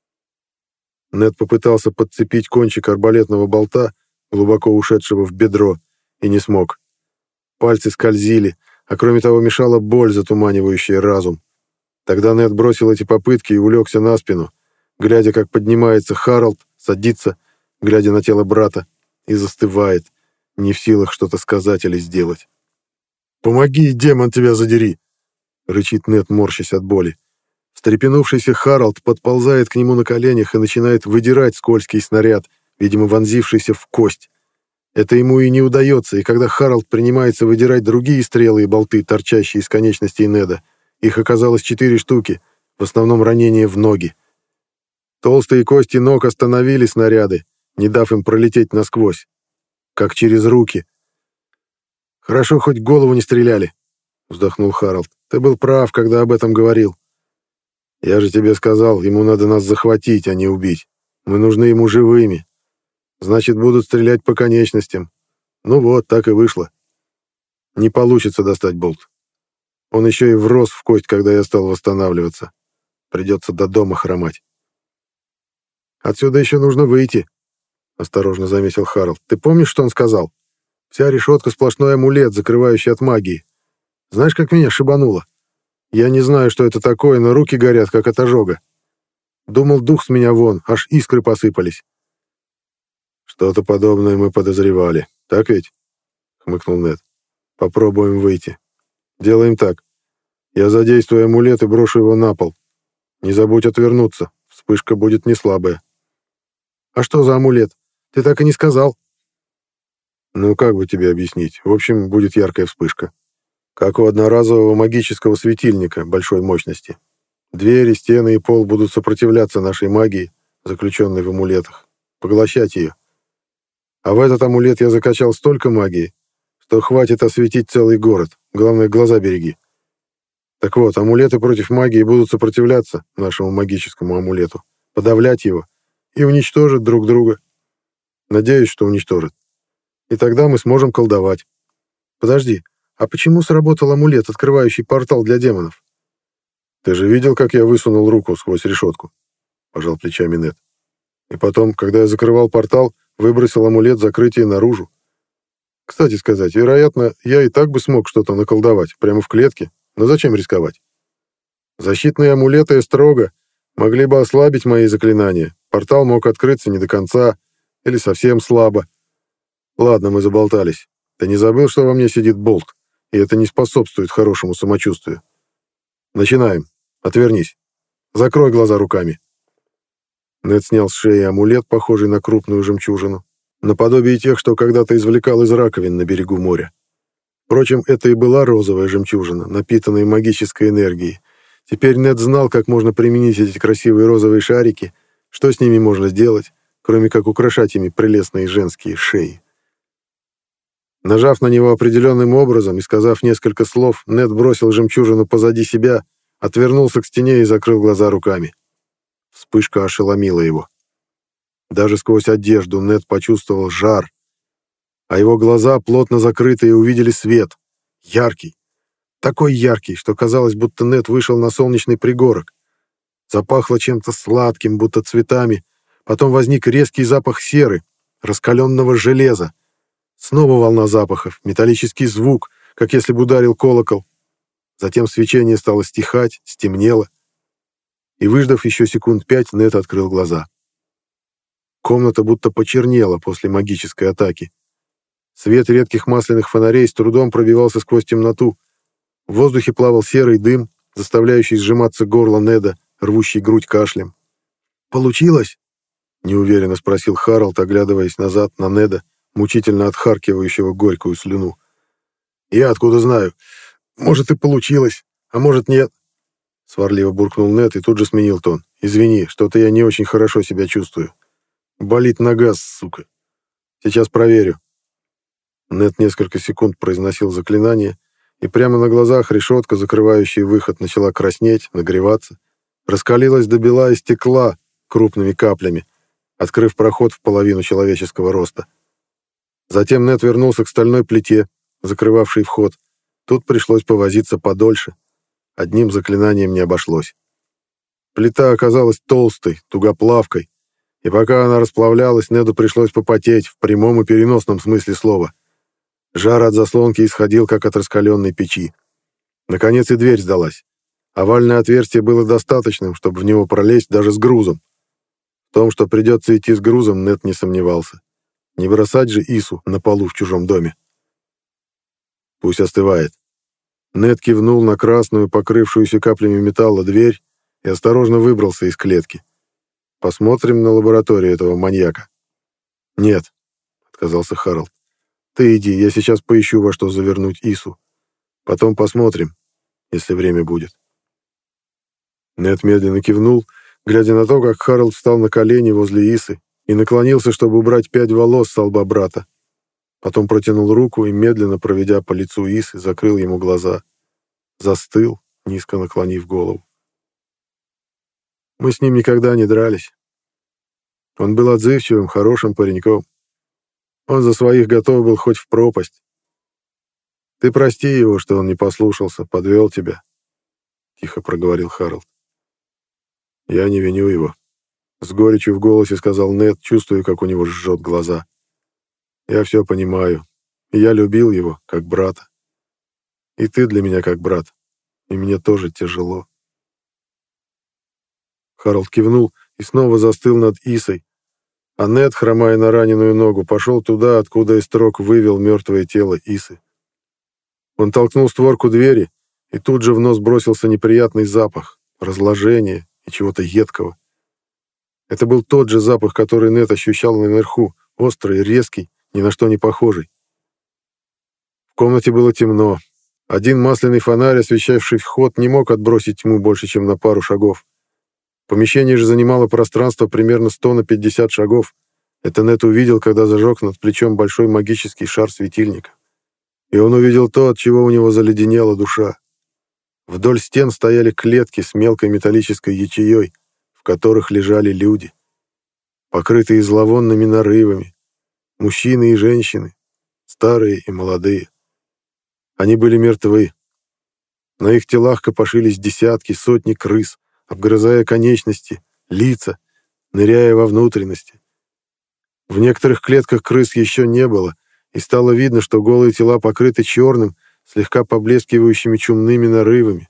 Нед попытался подцепить кончик арбалетного болта, глубоко ушедшего в бедро, и не смог. Пальцы скользили, а кроме того мешала боль, затуманивающая разум. Тогда Нед бросил эти попытки и улегся на спину, глядя, как поднимается Харалд, садится, глядя на тело брата, и застывает, не в силах что-то сказать или сделать. «Помоги, демон, тебя задери!» — рычит Нед, морщась от боли. Встрепенувшийся Харалд подползает к нему на коленях и начинает выдирать скользкий снаряд, видимо, вонзившийся в кость. Это ему и не удается, и когда Харалд принимается выдирать другие стрелы и болты, торчащие из конечностей Неда, Их оказалось четыре штуки, в основном ранения в ноги. Толстые кости ног остановили снаряды, не дав им пролететь насквозь, как через руки. «Хорошо, хоть голову не стреляли», — вздохнул Харалд. «Ты был прав, когда об этом говорил. Я же тебе сказал, ему надо нас захватить, а не убить. Мы нужны ему живыми. Значит, будут стрелять по конечностям. Ну вот, так и вышло. Не получится достать болт. Он еще и врос в кость, когда я стал восстанавливаться. Придется до дома хромать». «Отсюда еще нужно выйти», — осторожно заметил Харалд. «Ты помнишь, что он сказал? Вся решетка — сплошной амулет, закрывающий от магии. Знаешь, как меня шибануло? Я не знаю, что это такое, но руки горят, как от ожога. Думал, дух с меня вон, аж искры посыпались». «Что-то подобное мы подозревали. Так ведь?» — хмыкнул Нед. «Попробуем выйти. Делаем так. Я задействую амулет и брошу его на пол. Не забудь отвернуться. Вспышка будет не слабая». «А что за амулет? Ты так и не сказал». «Ну, как бы тебе объяснить? В общем, будет яркая вспышка. Как у одноразового магического светильника большой мощности. Двери, стены и пол будут сопротивляться нашей магии, заключенной в амулетах, поглощать ее. А в этот амулет я закачал столько магии, что хватит осветить целый город. Главное, глаза береги. Так вот, амулеты против магии будут сопротивляться нашему магическому амулету, подавлять его и уничтожить друг друга. Надеюсь, что уничтожат. И тогда мы сможем колдовать. Подожди, а почему сработал амулет, открывающий портал для демонов? Ты же видел, как я высунул руку сквозь решетку? Пожал плечами Нед. И потом, когда я закрывал портал, выбросил амулет закрытия наружу. Кстати сказать, вероятно, я и так бы смог что-то наколдовать, прямо в клетке, но зачем рисковать? Защитные амулеты строго могли бы ослабить мои заклинания. Портал мог открыться не до конца или совсем слабо. Ладно, мы заболтались. Ты не забыл, что во мне сидит болт, и это не способствует хорошему самочувствию? Начинаем. Отвернись. Закрой глаза руками. Нед снял с шеи амулет, похожий на крупную жемчужину, наподобие тех, что когда-то извлекал из раковин на берегу моря. Впрочем, это и была розовая жемчужина, напитанная магической энергией. Теперь Нед знал, как можно применить эти красивые розовые шарики, что с ними можно сделать, кроме как украшать ими прелестные женские шеи. Нажав на него определенным образом и сказав несколько слов, Нед бросил жемчужину позади себя, отвернулся к стене и закрыл глаза руками. Вспышка ошеломила его. Даже сквозь одежду Нед почувствовал жар, а его глаза, плотно закрытые, увидели свет. Яркий. Такой яркий, что казалось, будто Нед вышел на солнечный пригорок. Запахло чем-то сладким, будто цветами. Потом возник резкий запах серы, раскаленного железа. Снова волна запахов, металлический звук, как если бы ударил колокол. Затем свечение стало стихать, стемнело. И, выждав еще секунд пять, Нед открыл глаза. Комната будто почернела после магической атаки. Свет редких масляных фонарей с трудом пробивался сквозь темноту. В воздухе плавал серый дым, заставляющий сжиматься горло Неда, рвущий грудь кашлем. «Получилось?» — неуверенно спросил Харалд, оглядываясь назад на Неда, мучительно отхаркивающего горькую слюну. «Я откуда знаю? Может, и получилось, а может, нет?» Сварливо буркнул Нед и тут же сменил тон. «Извини, что-то я не очень хорошо себя чувствую. Болит нога, сука. Сейчас проверю». Нед несколько секунд произносил заклинание, и прямо на глазах решетка, закрывающая выход, начала краснеть, нагреваться. Раскалилась до бела и стекла крупными каплями, открыв проход в половину человеческого роста. Затем Нед вернулся к стальной плите, закрывавшей вход. Тут пришлось повозиться подольше. Одним заклинанием не обошлось. Плита оказалась толстой, тугоплавкой, и пока она расплавлялась, Неду пришлось попотеть в прямом и переносном смысле слова. Жар от заслонки исходил, как от раскаленной печи. Наконец и дверь сдалась. Овальное отверстие было достаточным, чтобы в него пролезть даже с грузом. В том, что придется идти с грузом, Нед не сомневался. Не бросать же Ису на полу в чужом доме. Пусть остывает. Нед кивнул на красную, покрывшуюся каплями металла дверь и осторожно выбрался из клетки. Посмотрим на лабораторию этого маньяка. Нет, отказался Харалд. Ты иди, я сейчас поищу, во что завернуть Ису. Потом посмотрим, если время будет. Нед медленно кивнул, глядя на то, как Харалд встал на колени возле Исы и наклонился, чтобы убрать прядь волос с лба брата. Потом протянул руку и, медленно проведя по лицу Исы, закрыл ему глаза. Застыл, низко наклонив голову. Мы с ним никогда не дрались. Он был отзывчивым, хорошим пареньком. Он за своих готов был хоть в пропасть. Ты прости его, что он не послушался, подвел тебя, — тихо проговорил Харалд. Я не виню его. С горечью в голосе сказал Нед, чувствуя, как у него жжет глаза. Я все понимаю. И я любил его, как брата. И ты для меня как брат. И мне тоже тяжело. Харалд кивнул и снова застыл над Исой, а Нед, хромая на раненую ногу, пошел туда, откуда Эстрог вывел мертвое тело Исы. Он толкнул створку двери, и тут же в нос бросился неприятный запах, разложения и чего-то едкого. Это был тот же запах, который Нед ощущал наверху, острый, резкий, ни на что не похожий. В комнате было темно. Один масляный фонарь, освещавший вход, не мог отбросить тьму больше, чем на пару шагов. Помещение же занимало пространство примерно сто на пятьдесят шагов. Это Нед увидел, когда зажег над плечом большой магический шар светильника. И он увидел то, от чего у него заледенела душа. Вдоль стен стояли клетки с мелкой металлической ячеей, в которых лежали люди, покрытые зловонными нарывами, мужчины и женщины, старые и молодые. Они были мертвы. На их телах копошились десятки, сотни крыс, обгрызая конечности, лица, ныряя во внутренности. В некоторых клетках крыс еще не было, и стало видно, что голые тела покрыты черным, слегка поблескивающими чумными нарывами.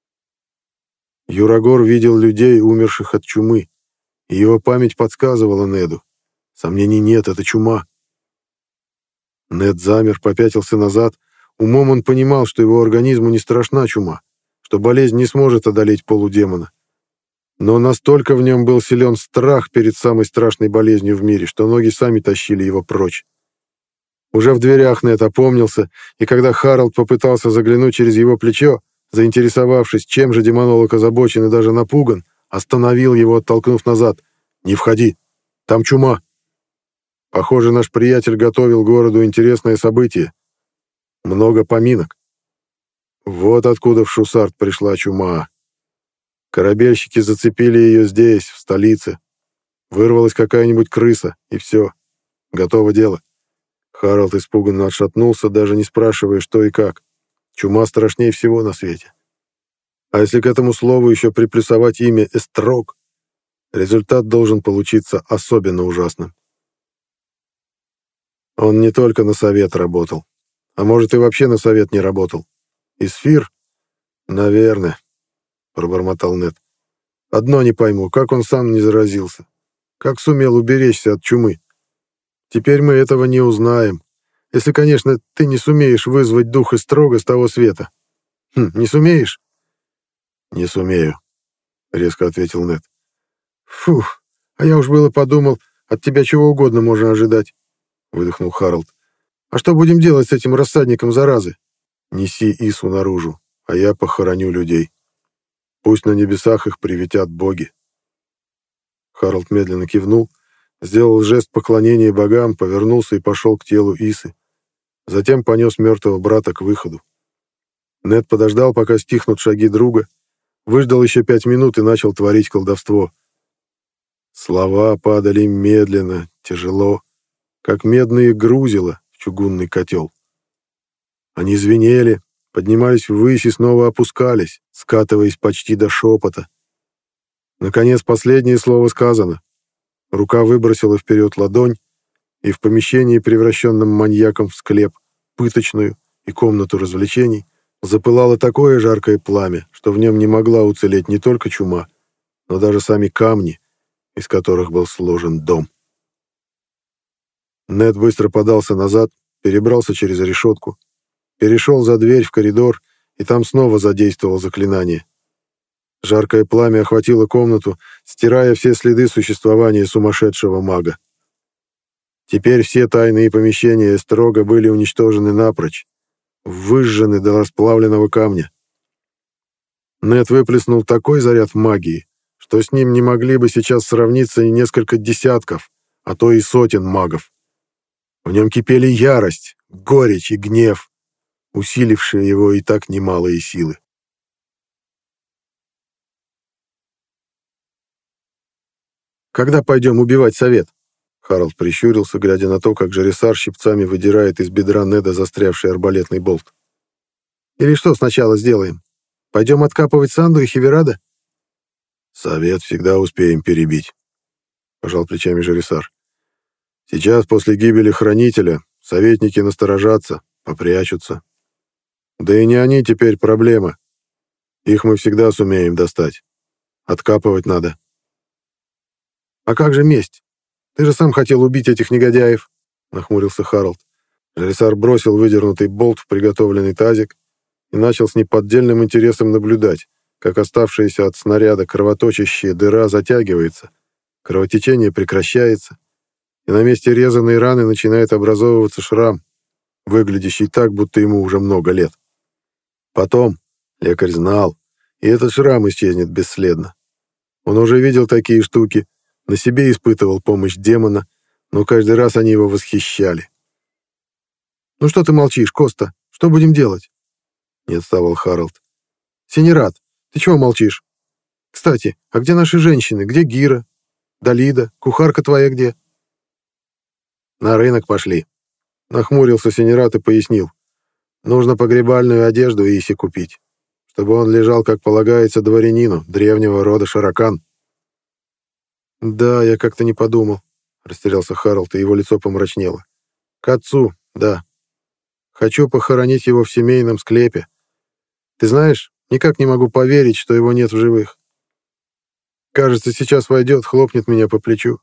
Юрагор видел людей, умерших от чумы, и его память подсказывала Неду. Сомнений нет, это чума. Нед замер, попятился назад. Умом он понимал, что его организму не страшна чума, что болезнь не сможет одолеть полудемона. Но настолько в нем был силен страх перед самой страшной болезнью в мире, что ноги сами тащили его прочь. Уже в дверях Нед опомнился, и когда Харалд попытался заглянуть через его плечо, заинтересовавшись, чем же демонолог озабочен и даже напуган, остановил его, оттолкнув назад. «Не входи! Там чума!» Похоже, наш приятель готовил городу интересное событие. Много поминок. Вот откуда в Шусард пришла чума. Корабельщики зацепили ее здесь, в столице. Вырвалась какая-нибудь крыса, и все. Готово дело. Харалд испуганно отшатнулся, даже не спрашивая, что и как. Чума страшнее всего на свете. А если к этому слову еще приплюсовать имя Эстрог, результат должен получиться особенно ужасным. Он не только на совет работал, а может и вообще на совет не работал. Исфир? Наверное, пробормотал Нед. Одно не пойму, как он сам не заразился, как сумел уберечься от чумы. Теперь мы этого не узнаем, если, конечно, ты не сумеешь вызвать дух Эстрога с того света. Хм, не сумеешь? Не сумею, резко ответил Нед. Фух, а я уж было подумал, от тебя чего угодно можно ожидать, выдохнул Харалд. А что будем делать с этим рассадником заразы? Неси Ису наружу, а я похороню людей. Пусть на небесах их приветят боги. Харалд медленно кивнул, сделал жест поклонения богам, повернулся и пошел к телу Исы. Затем понес мертвого брата к выходу. Нед подождал, пока стихнут шаги друга, выждал еще пять минут и начал творить колдовство. Слова падали медленно, тяжело, как медные грузила в чугунный котел. Они звенели, поднимались ввысь и снова опускались, скатываясь почти до шепота. Наконец, последнее слово сказано. Рука выбросила вперед ладонь, и в помещении, превращенном маньяком в склеп, пыточную и комнату развлечений, запылало такое жаркое пламя, что в нем не могла уцелеть не только чума, но даже сами камни, из которых был сложен дом. Нед быстро подался назад, перебрался через решетку, перешел за дверь в коридор, и там снова задействовал заклинание. Жаркое пламя охватило комнату, стирая все следы существования сумасшедшего мага. Теперь все тайные помещения Эстрога были уничтожены напрочь, выжжены до расплавленного камня. Нед выплеснул такой заряд магии, что с ним не могли бы сейчас сравниться и несколько десятков, а то и сотен магов. В нем кипели ярость, горечь и гнев, усилившие его и так немалые силы. «Когда пойдем убивать совет?» Харалд прищурился, глядя на то, как Джерисар щипцами выдирает из бедра Неда застрявший арбалетный болт. «Или что сначала сделаем? Пойдем откапывать Санду и Хеверада?» «Совет всегда успеем перебить», — пожал плечами Джерисар. «Сейчас, после гибели Хранителя, советники насторожатся, попрячутся. Да и не они теперь проблема. Их мы всегда сумеем достать. Откапывать надо». «А как же месть? Ты же сам хотел убить этих негодяев», — нахмурился Харалд. Джерисар бросил выдернутый болт в приготовленный тазик и начал с неподдельным интересом наблюдать, как оставшаяся от снаряда кровоточащая дыра затягивается, кровотечение прекращается, и на месте резаной раны начинает образовываться шрам, выглядящий так, будто ему уже много лет. Потом, лекарь знал, и этот шрам исчезнет бесследно. Он уже видел такие штуки, на себе испытывал помощь демона, но каждый раз они его восхищали. «Ну что ты молчишь, Коста? Что будем делать?» — не отставал Харалд. «Синерад, ты чего молчишь? Кстати, а где наши женщины? Где Гира? Далида? Кухарка твоя где?» «На рынок пошли», — нахмурился Синерад и пояснил. «Нужно погребальную одежду Иси купить, чтобы он лежал, как полагается, дворянину древнего рода Шаракан». «Да, я как-то не подумал», — растерялся Харалд, и его лицо помрачнело. «К отцу, да. Хочу похоронить его в семейном склепе. Ты знаешь, никак не могу поверить, что его нет в живых. Кажется, сейчас войдет, хлопнет меня по плечу».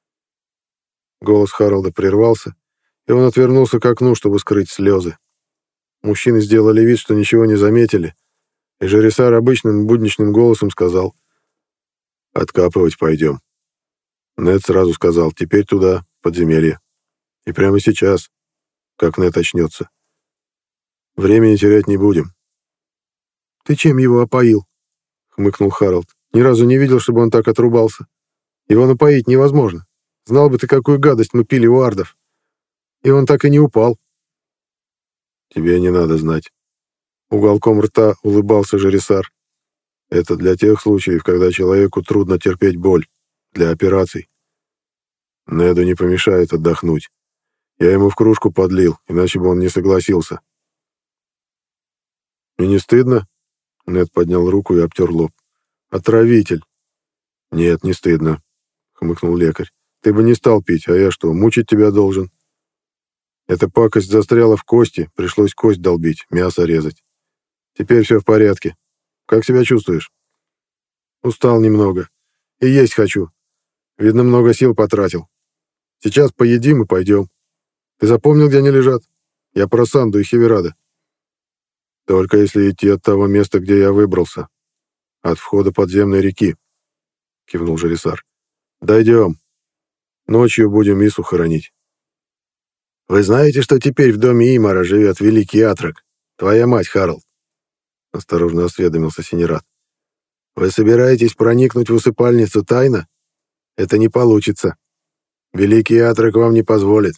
Голос Харалда прервался, и он отвернулся к окну, чтобы скрыть слезы. Мужчины сделали вид, что ничего не заметили, и Джерисар обычным будничным голосом сказал: «Откапывать пойдем». Нед сразу сказал: «Теперь туда, подземелье. И прямо сейчас, как Нед очнется. Времени терять не будем». «Ты чем его опоил?» — хмыкнул Харалд. «Ни разу не видел, чтобы он так отрубался. Его напоить невозможно. Знал бы ты, какую гадость мы пили у ардов. И он так и не упал». «Тебе не надо знать». Уголком рта улыбался Джерисар. «Это для тех случаев, когда человеку трудно терпеть боль. Для операций. Неду не помешает отдохнуть. Я ему в кружку подлил, иначе бы он не согласился». «И не стыдно?» Нед поднял руку и обтер лоб. «Отравитель». «Нет, не стыдно», — хмыкнул лекарь. «Ты бы не стал пить, а я что, мучить тебя должен?» «Эта пакость застряла в кости, пришлось кость долбить, мясо резать. Теперь все в порядке. Как себя чувствуешь?» «Устал немного. И есть хочу. Видно, много сил потратил. Сейчас поедим и пойдем. Ты запомнил, где они лежат? Я про Санду и Хеверада». «Только если идти от того места, где я выбрался. От входа подземной реки», — кивнул Джерисар. «Дойдем. Ночью будем Ису хоронить». «Вы знаете, что теперь в доме Имара живет великий Атрак? Твоя мать, Харалд?» — осторожно осведомился Синерад. «Вы собираетесь проникнуть в усыпальницу тайно? Это не получится. Великий Атрак вам не позволит».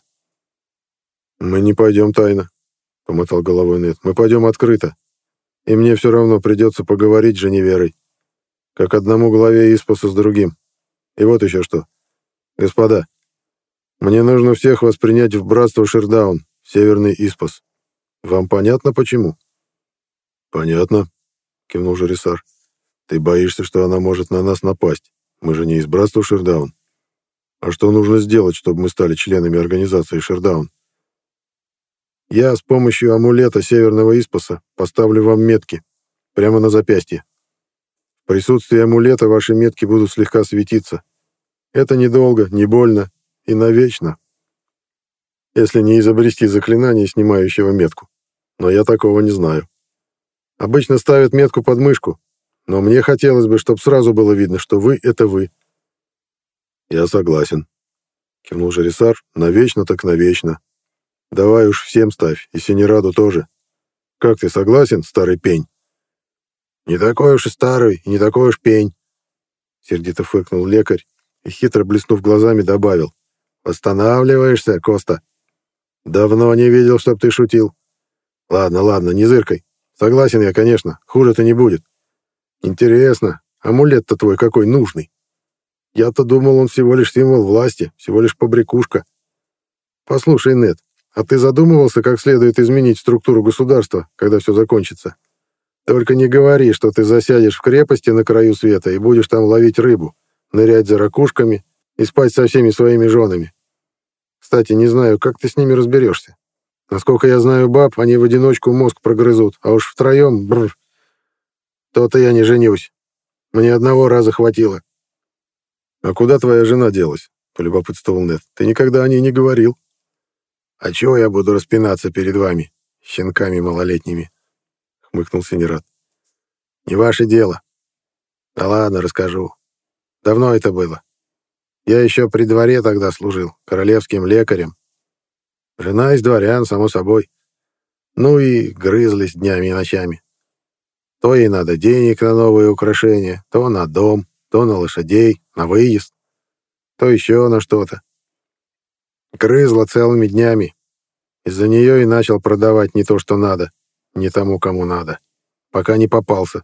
«Мы не пойдем тайно», — помотал головой Нед. «Мы пойдем открыто. И мне все равно придется поговорить с Женеверой. Как одному главе Испаса с другим. И вот еще что. Господа, мне нужно всех воспринять в братство Шердаун, Северный Испас. Вам понятно, почему?» «Понятно», — кивнул Джерисар. «Ты боишься, что она может на нас напасть? Мы же не из братства Шердаун. А что нужно сделать, чтобы мы стали членами организации Шердаун?» «Я с помощью амулета Северного Испаса поставлю вам метки. Прямо на запястье. В присутствии амулета ваши метки будут слегка светиться. Это недолго, не больно и навечно. Если не изобрести заклинание, снимающего метку. Но я такого не знаю. Обычно ставят метку под мышку, но мне хотелось бы, чтобы сразу было видно, что вы — это вы». «Я согласен», — кивнул Джерисар. «Навечно так навечно. Давай уж всем ставь, и Синераду тоже. Как ты, согласен, старый пень?» «Не такой уж и старый, и не такой уж пень», — сердито фыркнул лекарь и, хитро блеснув глазами, добавил. «Восстанавливаешься, Коста? Давно не видел, чтоб ты шутил. Ладно, ладно, не зыркай. Согласен я, конечно, хуже-то не будет. Интересно, амулет-то твой какой нужный? Я-то думал, он всего лишь символ власти, всего лишь побрякушка. Послушай, Нед, а ты задумывался, как следует изменить структуру государства, когда все закончится? Только не говори, что ты засядешь в крепости на краю света и будешь там ловить рыбу, нырять за ракушками и спать со всеми своими женами. Кстати, не знаю, как ты с ними разберешься. Насколько я знаю баб, они в одиночку мозг прогрызут, а уж втроем, бррр, то-то я не женюсь. Мне одного раза хватило». «А куда твоя жена делась?» — полюбопытствовал Нед. «Ты никогда о ней не говорил». «А чего я буду распинаться перед вами, щенками малолетними?» — хмыкнул Синерат. «Не ваше дело. Да ладно, расскажу. Давно это было. Я еще при дворе тогда служил, королевским лекарем. Жена из дворян, само собой. Ну и грызлись днями и ночами. То ей надо денег на новые украшения, то на дом, то на лошадей, на выезд, то еще на что-то. Грызла целыми днями. Из-за нее и начал продавать не то, что надо, не тому, кому надо, пока не попался.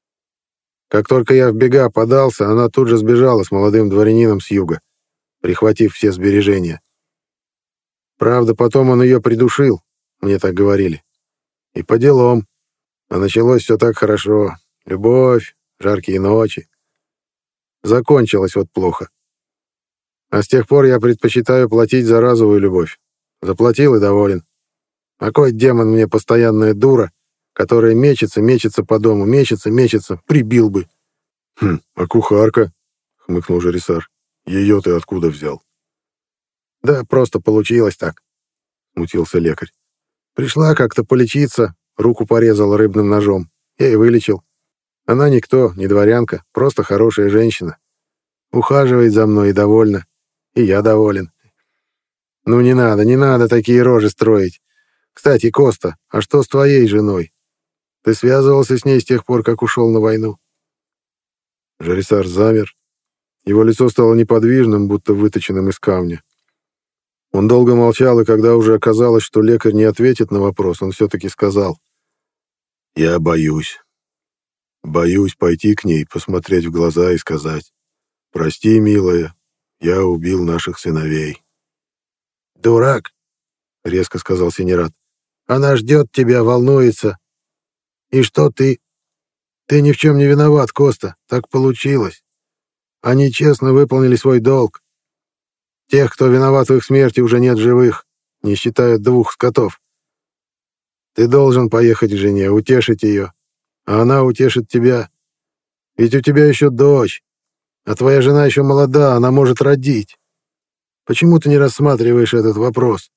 Как только я в бега подался, она тут же сбежала с молодым дворянином с юга, прихватив все сбережения. Правда, потом он ее придушил, мне так говорили. И по делам. А началось все так хорошо. Любовь, жаркие ночи. Закончилось вот плохо. А с тех пор я предпочитаю платить за разовую любовь. Заплатил и доволен. А кой демон мне постоянная дура, которая мечется, мечется по дому, мечется, мечется, прибил бы. «Хм, а кухарка?» — хмыкнул Жарисар. «Ее ты откуда взял?» «Да просто получилось так», — смутился лекарь. «Пришла как-то полечиться, руку порезала рыбным ножом. Я и вылечил. Она никто, не дворянка, просто хорошая женщина. Ухаживает за мной и довольна. И я доволен. Ну не надо, не надо такие рожи строить. Кстати, Коста, а что с твоей женой? Ты связывался с ней с тех пор, как ушел на войну?» Жарисар замер. Его лицо стало неподвижным, будто выточенным из камня. Он долго молчал, и когда уже оказалось, что лекарь не ответит на вопрос, он все-таки сказал: «Я боюсь. Боюсь пойти к ней, посмотреть в глаза и сказать: прости, милая, я убил наших сыновей». «Дурак», — резко сказал Синерат. «Она ждет тебя, волнуется. И что ты? Ты ни в чем не виноват, Коста. Так получилось. Они честно выполнили свой долг. Тех, кто виноват в их смерти, уже нет живых, не считая двух скотов. Ты должен поехать к жене, утешить ее, а она утешит тебя. Ведь у тебя еще дочь, а твоя жена еще молода, она может родить. Почему ты не рассматриваешь этот вопрос?»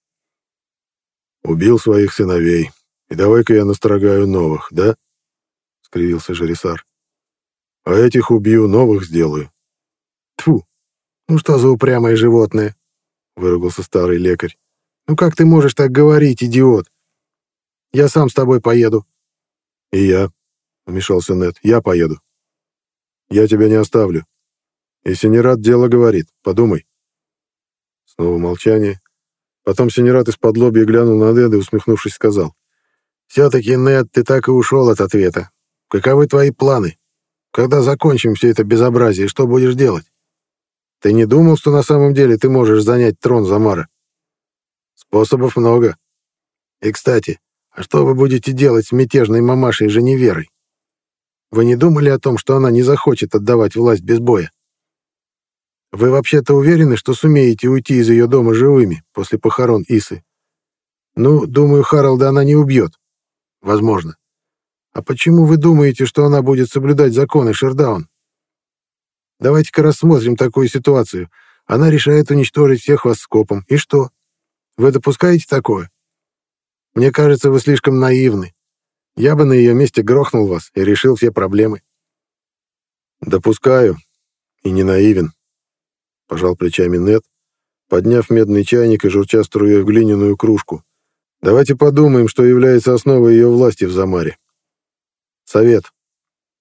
«Убил своих сыновей, и давай-ка я настрогаю новых, да?» — скривился Жарисар. «А этих убью, новых сделаю». «Тьфу! Ну что за упрямое животное?» — выругался старый лекарь. «Ну как ты можешь так говорить, идиот? Я сам с тобой поеду». «И я», — вмешался Нед, — «я поеду. Я тебя не оставлю. И Синерат дело говорит, подумай». Снова молчание. Потом Синерат из-под лобья глянул на Неда и, усмехнувшись, сказал: «Все-таки, Нед, ты так и ушел от ответа. Каковы твои планы? Когда закончим все это безобразие, что будешь делать? Ты не думал, что на самом деле ты можешь занять трон Замара? Способов много. И, кстати, а что вы будете делать с мятежной мамашей Женеверой? Вы не думали о том, что она не захочет отдавать власть без боя? Вы вообще-то уверены, что сумеете уйти из ее дома живыми после похорон Исы? Ну, думаю, Харалда она не убьет. Возможно. А почему вы думаете, что она будет соблюдать законы Шердаун? Давайте-ка рассмотрим такую ситуацию. Она решает уничтожить всех вас скопом. И что? Вы допускаете такое? Мне кажется, вы слишком наивны. Я бы на ее месте грохнул вас и решил все проблемы». «Допускаю. И не наивен», — пожал плечами Нед, подняв медный чайник и журча струей в глиняную кружку. «Давайте подумаем, что является основой ее власти в Замаре. Совет.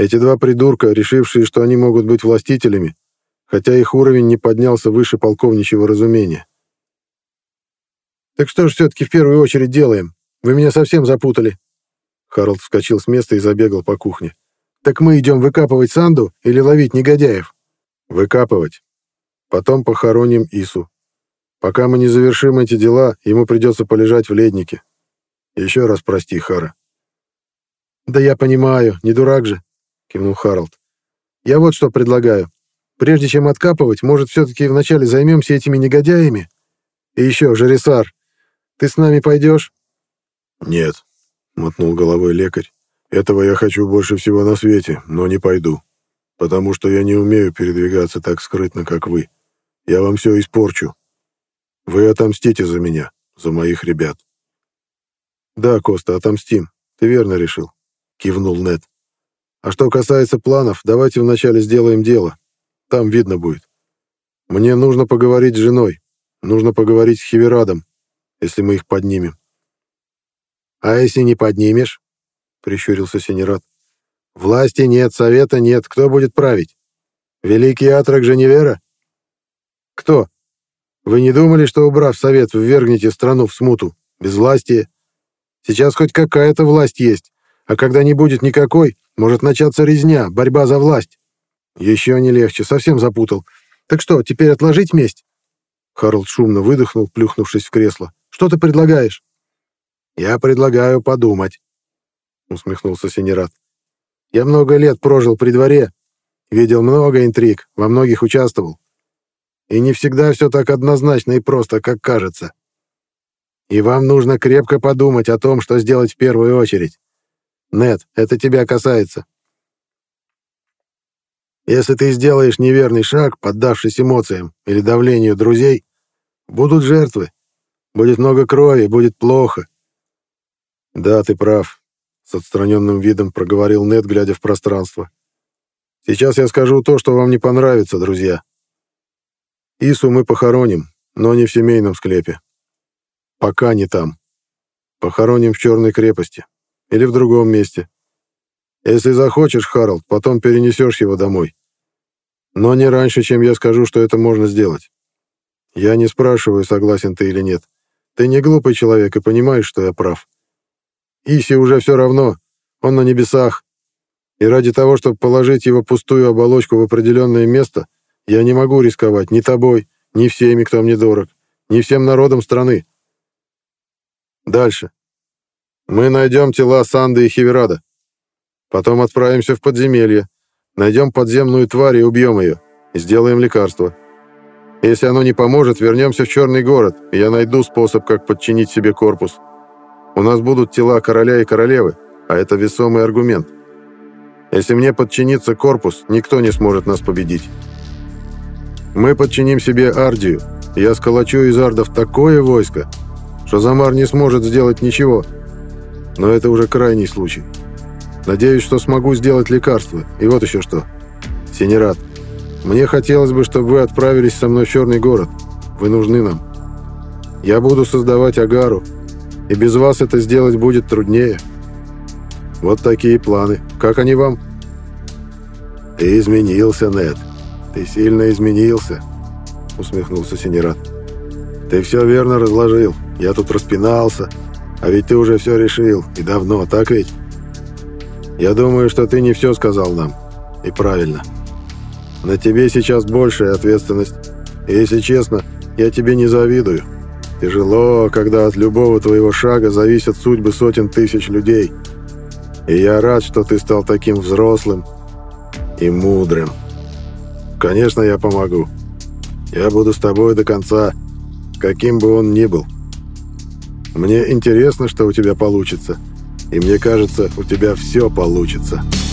Эти два придурка, решившие, что они могут быть властителями, хотя их уровень не поднялся выше полковничьего разумения. «Так что же все-таки в первую очередь делаем? Вы меня совсем запутали». Харалд вскочил с места и забегал по кухне. «Так мы идем выкапывать Санду или ловить негодяев?» «Выкапывать. Потом похороним Ису. Пока мы не завершим эти дела, ему придется полежать в леднике. Еще раз прости, Хара». «Да я понимаю, не дурак же», — кивнул Харалд. «Я вот что предлагаю. Прежде чем откапывать, может, все-таки вначале займемся этими негодяями? И еще, Жарисар, ты с нами пойдешь?» «Нет», — мотнул головой лекарь. «Этого я хочу больше всего на свете, но не пойду, потому что я не умею передвигаться так скрытно, как вы. Я вам все испорчу. Вы отомстите за меня, за моих ребят». «Да, Коста, отомстим. Ты верно решил», — кивнул Нед. «А что касается планов, давайте вначале сделаем дело. Там видно будет. Мне нужно поговорить с женой. Нужно поговорить с Хеверадом, если мы их поднимем». «А если не поднимешь?» — прищурился Синерад. «Власти нет, совета нет. Кто будет править? Великий Атрак Женевера?» «Кто? Вы не думали, что, убрав совет, ввергнете страну в смуту, безвластие? Сейчас хоть какая-то власть есть, а когда не будет никакой, может начаться резня, борьба за власть. Еще не легче, совсем запутал. Так что, теперь отложить месть?» Харалд шумно выдохнул, плюхнувшись в кресло. «Что ты предлагаешь?» «Я предлагаю подумать», — усмехнулся Синерад. «Я много лет прожил при дворе, видел много интриг, во многих участвовал. И не всегда все так однозначно и просто, как кажется. И вам нужно крепко подумать о том, что сделать в первую очередь. Нед, это тебя касается. Если ты сделаешь неверный шаг, поддавшись эмоциям или давлению друзей, будут жертвы, будет много крови, будет плохо». «Да, ты прав», — с отстраненным видом проговорил Нед, глядя в пространство. «Сейчас я скажу то, что вам не понравится, друзья. Ису мы похороним, но не в семейном склепе. Пока не там. Похороним в Черной крепости. Или в другом месте. Если захочешь, Харалд, потом перенесешь его домой. Но не раньше, чем я скажу, что это можно сделать. Я не спрашиваю, согласен ты или нет. Ты не глупый человек и понимаешь, что я прав. Иси уже все равно, он на небесах. И ради того, чтобы положить его пустую оболочку в определенное место, я не могу рисковать ни тобой, ни всеми, кто мне дорог, ни всем народом страны. Дальше. Мы найдем тела Санды и Хеверада. Потом отправимся в подземелье, найдем подземную тварь и убьем ее, и сделаем лекарство. Если оно не поможет, вернемся в Черный город, и я найду способ, как подчинить себе корпус. У нас будут тела короля и королевы, а это весомый аргумент. Если мне подчинится корпус, никто не сможет нас победить. Мы подчиним себе Ардию, и я сколочу из ардов такое войско, что Замар не сможет сделать ничего. Но это уже крайний случай. Надеюсь, что смогу сделать лекарство. И вот еще что. Синерад, мне хотелось бы, чтобы вы отправились со мной в Черный город. Вы нужны нам. Я буду создавать Агару, и без вас это сделать будет труднее. Вот такие планы. Как они вам?» «Ты изменился, Нед. Ты сильно изменился», — усмехнулся Синерад. «Ты все верно разложил. Я тут распинался. А ведь ты уже все решил. И давно, так ведь? Я думаю, что ты не все сказал нам. И правильно. На тебе сейчас большая ответственность. И, если честно, я тебе не завидую. Тяжело, когда от любого твоего шага зависят судьбы сотен тысяч людей. И я рад, что ты стал таким взрослым и мудрым. Конечно, я помогу. Я буду с тобой до конца, каким бы он ни был. Мне интересно, что у тебя получится. И мне кажется, у тебя все получится».